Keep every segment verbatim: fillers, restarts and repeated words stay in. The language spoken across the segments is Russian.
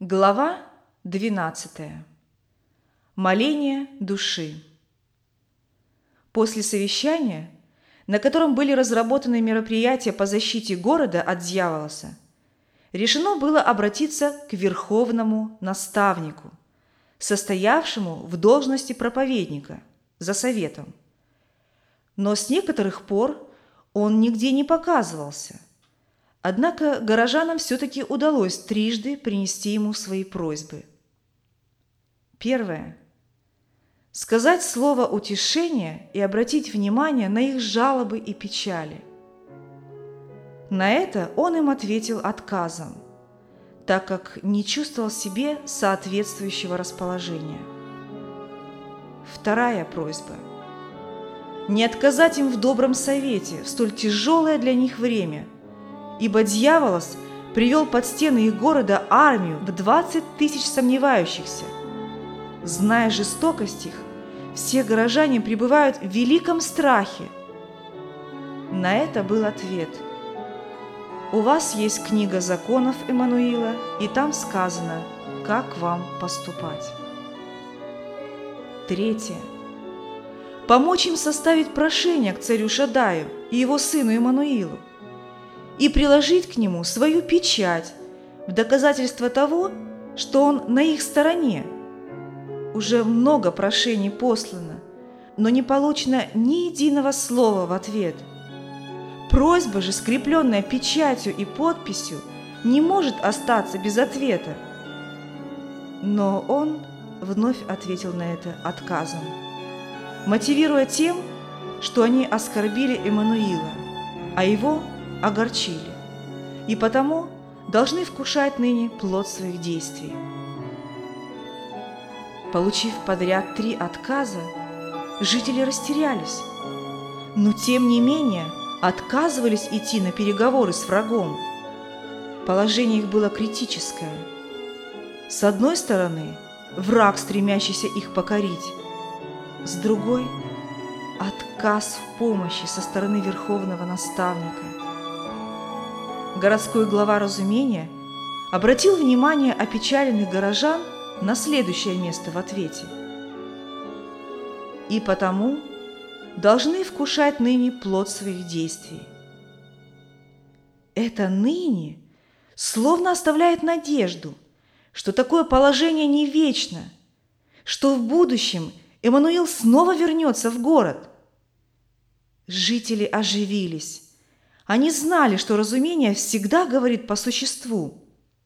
Глава двенадцатая. Моление души. После совещания, на котором были разработаны мероприятия по защите города от дьяволоса, решено было обратиться к верховному наставнику, состоявшему в должности проповедника, за советом. Но с некоторых пор он нигде не показывался. Однако горожанам все-таки удалось трижды принести ему свои просьбы. Первое. Сказать слово утешения и обратить внимание на их жалобы и печали. На это он им ответил отказом, так как не чувствовал в себе соответствующего расположения. Вторая просьба. Не отказать им в добром совете в столь тяжелое для них время, ибо дьяволос привел под стены их города армию в двадцать тысяч сомневающихся. Зная жестокость их, все горожане пребывают в великом страхе. На это был ответ. У вас есть книга законов Эммануила, и там сказано, как вам поступать. Третье. Помочь им составить прошение к царю Шаддаю и его сыну Эммануилу, и приложить к нему свою печать в доказательство того, что он на их стороне. Уже много прошений послано, но не получено ни единого слова в ответ. Просьба же, скрепленная печатью и подписью, не может остаться без ответа. Но он вновь ответил на это отказом, мотивируя тем, что они оскорбили Эммануила, а его огорчили, и потому должны вкушать ныне плод своих действий. Получив подряд три отказа, жители растерялись, но тем не менее отказывались идти на переговоры с врагом. Положение их было критическое. С одной стороны, враг, стремящийся их покорить, с другой – отказ в помощи со стороны верховного наставника. Городской глава Разумения обратил внимание опечаленных горожан на следующее место в ответе. И потому должны вкушать ныне плод своих действий. Это ныне словно оставляет надежду, что такое положение не вечно, что в будущем Эммануил снова вернется в город. Жители оживились. Они знали, что разумение всегда говорит по существу.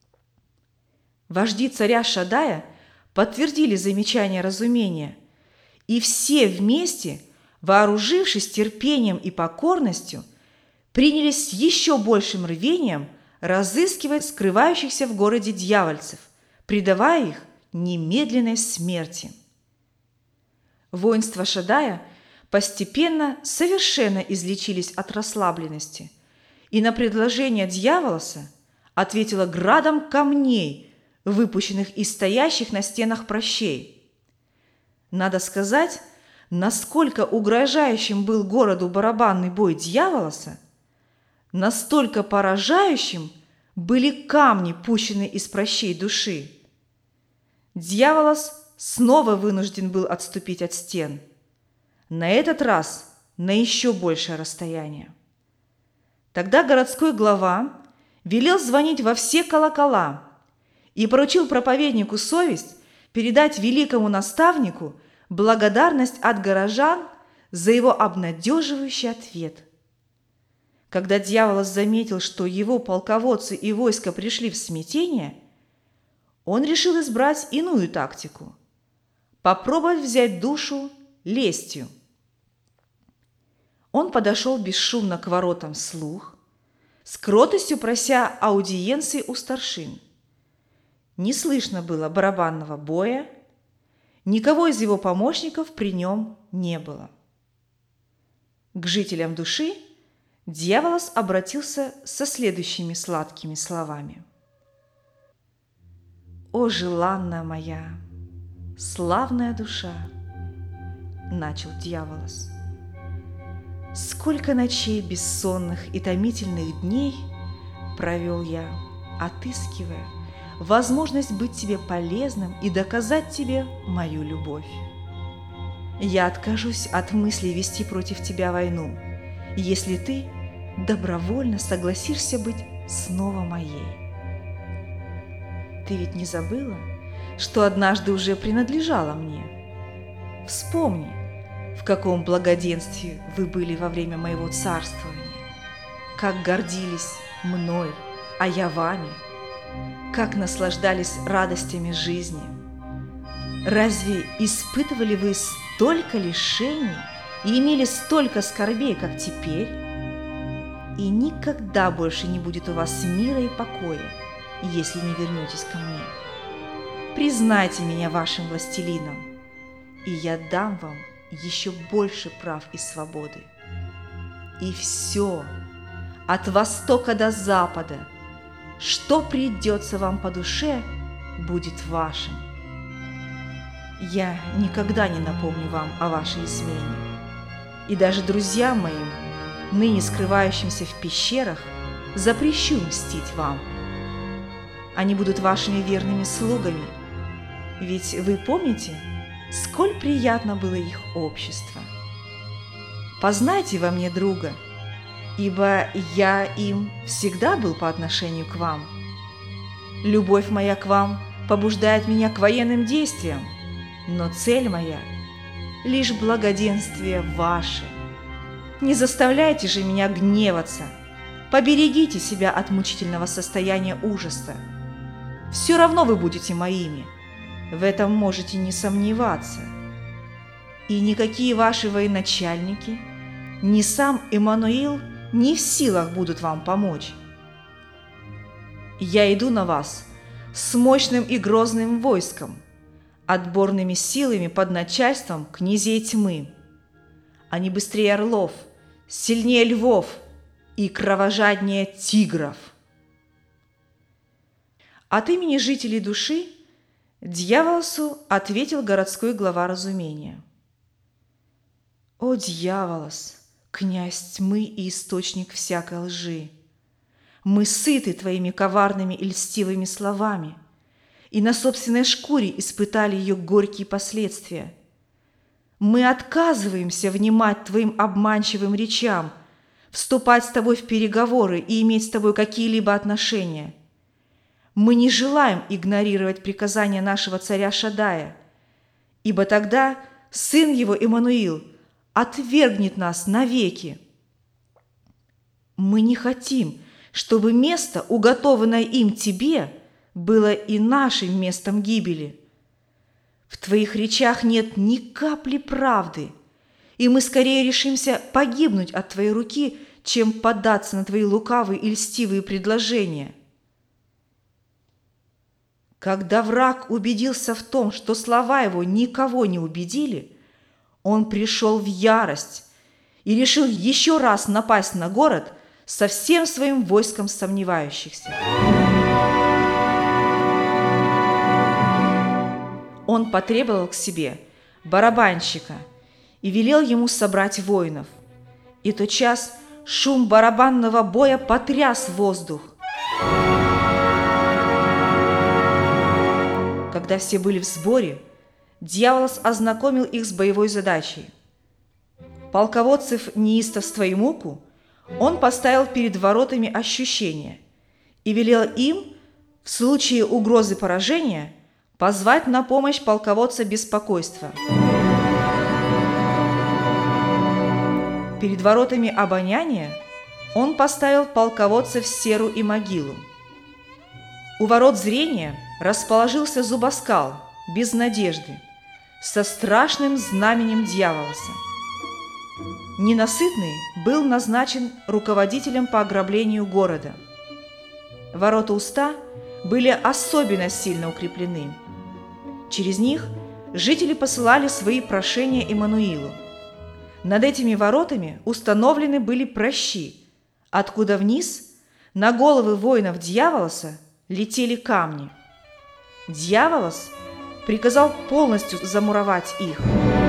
Вожди царя Шаддая подтвердили замечание разумения, и все вместе, вооружившись терпением и покорностью, принялись с еще большим рвением разыскивать скрывающихся в городе дьявольцев, предавая их немедленной смерти. Воинства Шаддая постепенно совершенно излечились от расслабленности, и на предложение дьяволоса ответило градом камней, выпущенных из стоящих на стенах пращей. Надо сказать, насколько угрожающим был городу барабанный бой дьяволоса, настолько поражающим были камни, пущенные из пращей души. Дьяволос снова вынужден был отступить от стен, на этот раз на еще большее расстояние. Тогда городской глава велел звонить во все колокола и поручил проповеднику совесть передать великому наставнику благодарность от горожан за его обнадеживающий ответ. Когда дьяволос заметил, что его полководцы и войско пришли в смятение, он решил избрать иную тактику – попробовать взять душу лестью. Он подошел бесшумно к воротам вслух, с кротостью прося аудиенции у старшин. Не слышно было барабанного боя, никого из его помощников при нем не было. К жителям души дьяволос обратился со следующими сладкими словами. «О, желанная моя, славная душа!» – начал дьяволос. «Сколько ночей бессонных и томительных дней провел я, отыскивая, возможность быть тебе полезным и доказать тебе мою любовь. Я откажусь от мысли вести против тебя войну, если ты добровольно согласишься быть снова моей. Ты ведь не забыла, что однажды уже принадлежала мне? Вспомни, в каком благоденствии вы были во время моего царствования, как гордились мной, а я вами, как наслаждались радостями жизни. Разве испытывали вы столько лишений и имели столько скорбей, как теперь? И никогда больше не будет у вас мира и покоя, если не вернетесь ко мне. Признайте меня вашим властелином, и я дам вам еще больше прав и свободы. И все, от востока до запада, что придется вам по душе, будет вашим. Я никогда не напомню вам о вашей измене, и даже друзьям моим, ныне скрывающимся в пещерах, запрещу мстить вам. Они будут вашими верными слугами, ведь вы помните, сколь приятно было их общество. Познайте во мне друга, ибо я им всегда был по отношению к вам. Любовь моя к вам побуждает меня к военным действиям, но цель моя – лишь благоденствие ваше. Не заставляйте же меня гневаться, поберегите себя от мучительного состояния ужаса. Все равно вы будете моими, в этом можете не сомневаться. И никакие ваши военачальники, ни сам Эммануил не в силах будут вам помочь. Я иду на вас с мощным и грозным войском, отборными силами под начальством князей тьмы. Они быстрее орлов, сильнее львов и кровожаднее тигров. От имени жителей души Дьяволосу ответил городской глава разумения. «О, Дьяволос, князь тьмы и источник всякой лжи! Мы сыты твоими коварными и льстивыми словами, и на собственной шкуре испытали ее горькие последствия. Мы отказываемся внимать твоим обманчивым речам, вступать с тобой в переговоры и иметь с тобой какие-либо отношения. Мы не желаем игнорировать приказания нашего царя Шаддая, ибо тогда сын его Эммануил отвергнет нас навеки. Мы не хотим, чтобы место, уготованное им тебе, было и нашим местом гибели. В твоих речах нет ни капли правды, и мы скорее решимся погибнуть от твоей руки, чем поддаться на твои лукавые и льстивые предложения. Когда враг убедился в том, что слова его никого не убедили, он пришел в ярость и решил еще раз напасть на город со всем своим войском сомневающихся. Он потребовал к себе барабанщика и велел ему собрать воинов. И тотчас шум барабанного боя потряс воздух. Когда все были в сборе, Дьяволос ознакомил их с боевой задачей. Полководцев неистовства и муку он поставил перед воротами ощущения и велел им в случае угрозы поражения позвать на помощь полководца беспокойства. Перед воротами обоняния он поставил полководцев Серу и Могилу. У ворот зрения расположился зубоскал без надежды, со страшным знаменем Дьяволоса. Ненасытный был назначен руководителем по ограблению города. Ворота уста были особенно сильно укреплены. Через них жители посылали свои прошения Эммануилу. Над этими воротами установлены были пращи, откуда вниз на головы воинов Дьяволоса летели камни. Дьяволос приказал полностью замуровать их.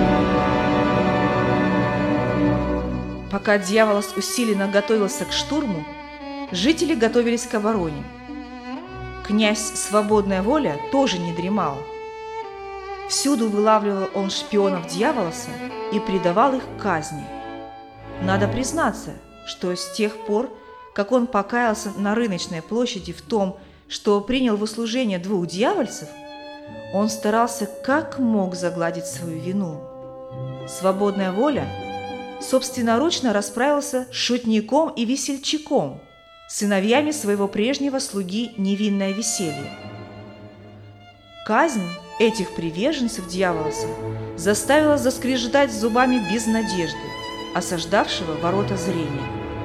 Пока Дьяволос усиленно готовился к штурму, жители готовились к обороне. Князь Свободная Воля тоже не дремал. Всюду вылавливал он шпионов Дьяволоса и предавал их казни. Надо признаться, что с тех пор, как он покаялся на Рыночной площади в том, что принял в услужение двух дьявольцев, он старался как мог загладить свою вину. Свободная Воля собственноручно расправился с шутником и весельчаком, сыновьями своего прежнего слуги Невинное Веселье. Казнь этих приверженцев Дьяволоса заставила заскрежетать зубами без надежды, осаждавшего ворота зрения.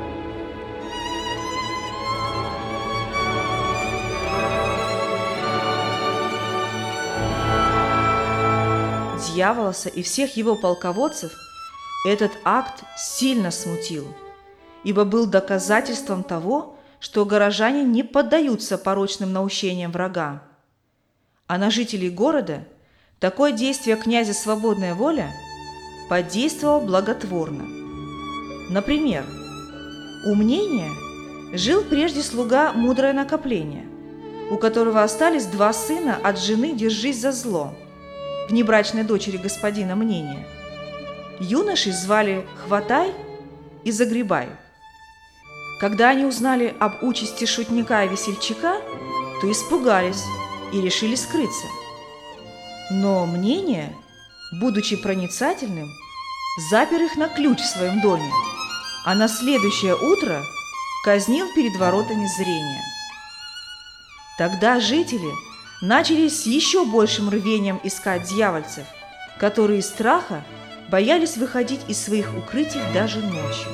Дьяволоса и всех его полководцев этот акт сильно смутил, ибо был доказательством того, что горожане не поддаются порочным наущениям врага. А на жителей города такое действие князя Свободная Воля подействовало благотворно. Например, у Мнения жил прежде слуга Мудрое Накопление, у которого остались два сына от жены Держись за зло, внебрачной дочери господина Мнения. Юношей звали Хватай и Загребай. Когда они узнали об участи шутника и весельчака, то испугались и решили скрыться. Но Мнение, будучи проницательным, запер их на ключ в своем доме, а на следующее утро казнил перед воротами зрения. Тогда жители начали с еще большим рвением искать дьявольцев, которые из страха боялись выходить из своих укрытий даже ночью.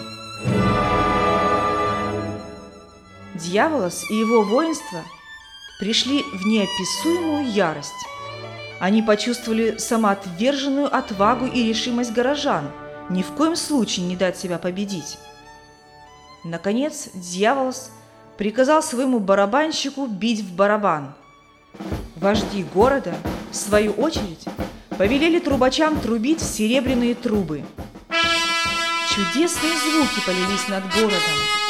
Дьяволос и его воинство пришли в неописуемую ярость. Они почувствовали самоотверженную отвагу и решимость горожан ни в коем случае не дать себя победить. Наконец, Дьяволос приказал своему барабанщику бить в барабан. Вожди города, в свою очередь, повелели трубачам трубить в серебряные трубы. Чудесные звуки полились над городом.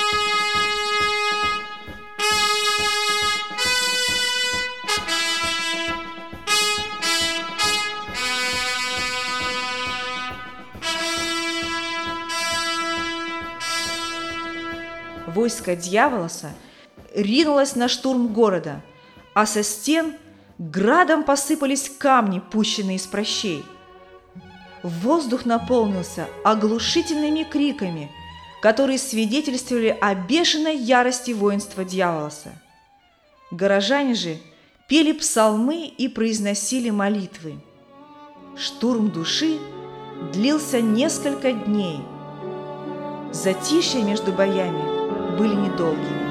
Войско Дьяволоса ринулось на штурм города, а со стен градом посыпались камни, пущенные из пращей. Воздух наполнился оглушительными криками, которые свидетельствовали о бешеной ярости воинства Дьяволоса. Горожане же пели псалмы и произносили молитвы. Штурм души длился несколько дней. Затишья между боями были недолгими.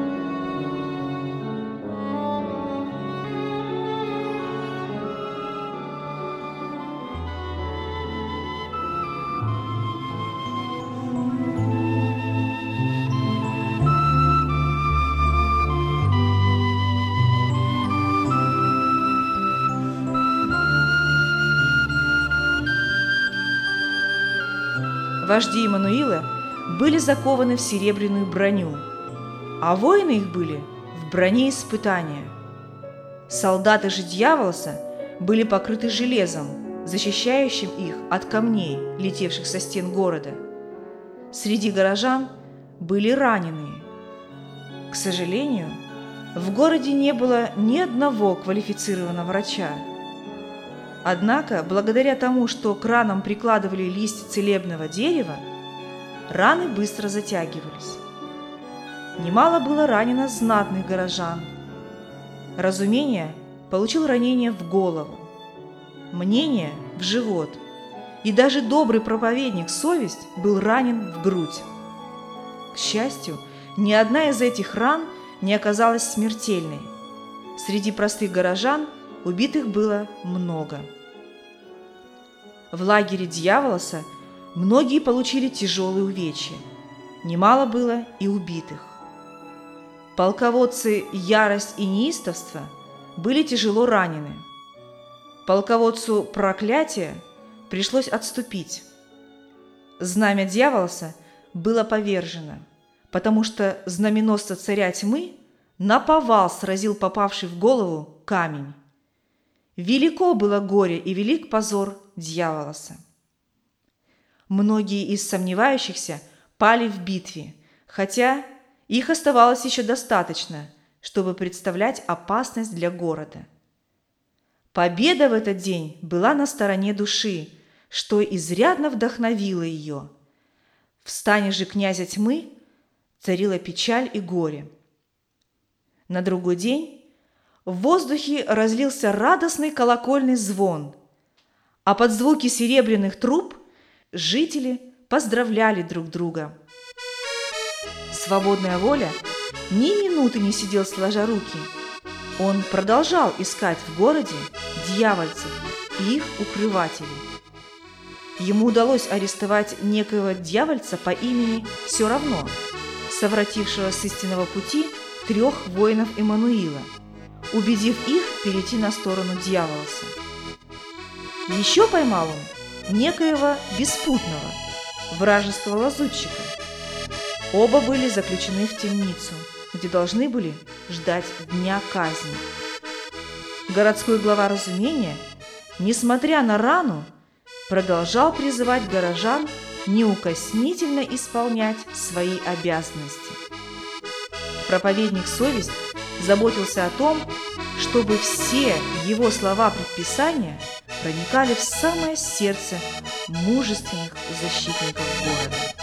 Вожди Иммануила были закованы в серебряную броню, а воины их были в броне испытания. Солдаты же Дьяволоса были покрыты железом, защищающим их от камней, летевших со стен города. Среди горожан были раненые. К сожалению, в городе не было ни одного квалифицированного врача. Однако, благодаря тому, что к ранам прикладывали листья целебного дерева, раны быстро затягивались. Немало было ранено знатных горожан. Разумение получил ранение в голову, Мнение – в живот, и даже добрый проповедник Совесть был ранен в грудь. К счастью, ни одна из этих ран не оказалась смертельной. Среди простых горожан убитых было много. В лагере Дьяволоса многие получили тяжелые увечья. Немало было и убитых. Полководцы Ярость и Неистовство были тяжело ранены. Полководцу Проклятие пришлось отступить. Знамя Дьяволоса было повержено, потому что знаменосца царя тьмы, наповал сразил попавший в голову камень. Велико было горе и велик позор дьяволоса. Многие из сомневающихся пали в битве, хотя их оставалось еще достаточно, чтобы представлять опасность для города. Победа в этот день была на стороне души, что изрядно вдохновило ее. В стане же князя тьмы царила печаль и горе. На другой день в воздухе разлился радостный колокольный звон, а под звуки серебряных труб жители поздравляли друг друга. Свободная воля ни минуты не сидел сложа руки. Он продолжал искать в городе дьявольцев и их укрывателей. Ему удалось арестовать некоего дьявольца по имени Все равно, совратившего с истинного пути трех воинов Эммануила, убедив их перейти на сторону дьяволоса. Еще поймал он некоего Беспутного, вражеского лазутчика. Оба были заключены в темницу, где должны были ждать дня казни. Городской глава Разумения, несмотря на рану, продолжал призывать горожан неукоснительно исполнять свои обязанности. Проповедник Совесть заботился о том, чтобы все его слова-предписания проникали в самое сердце мужественных защитников города.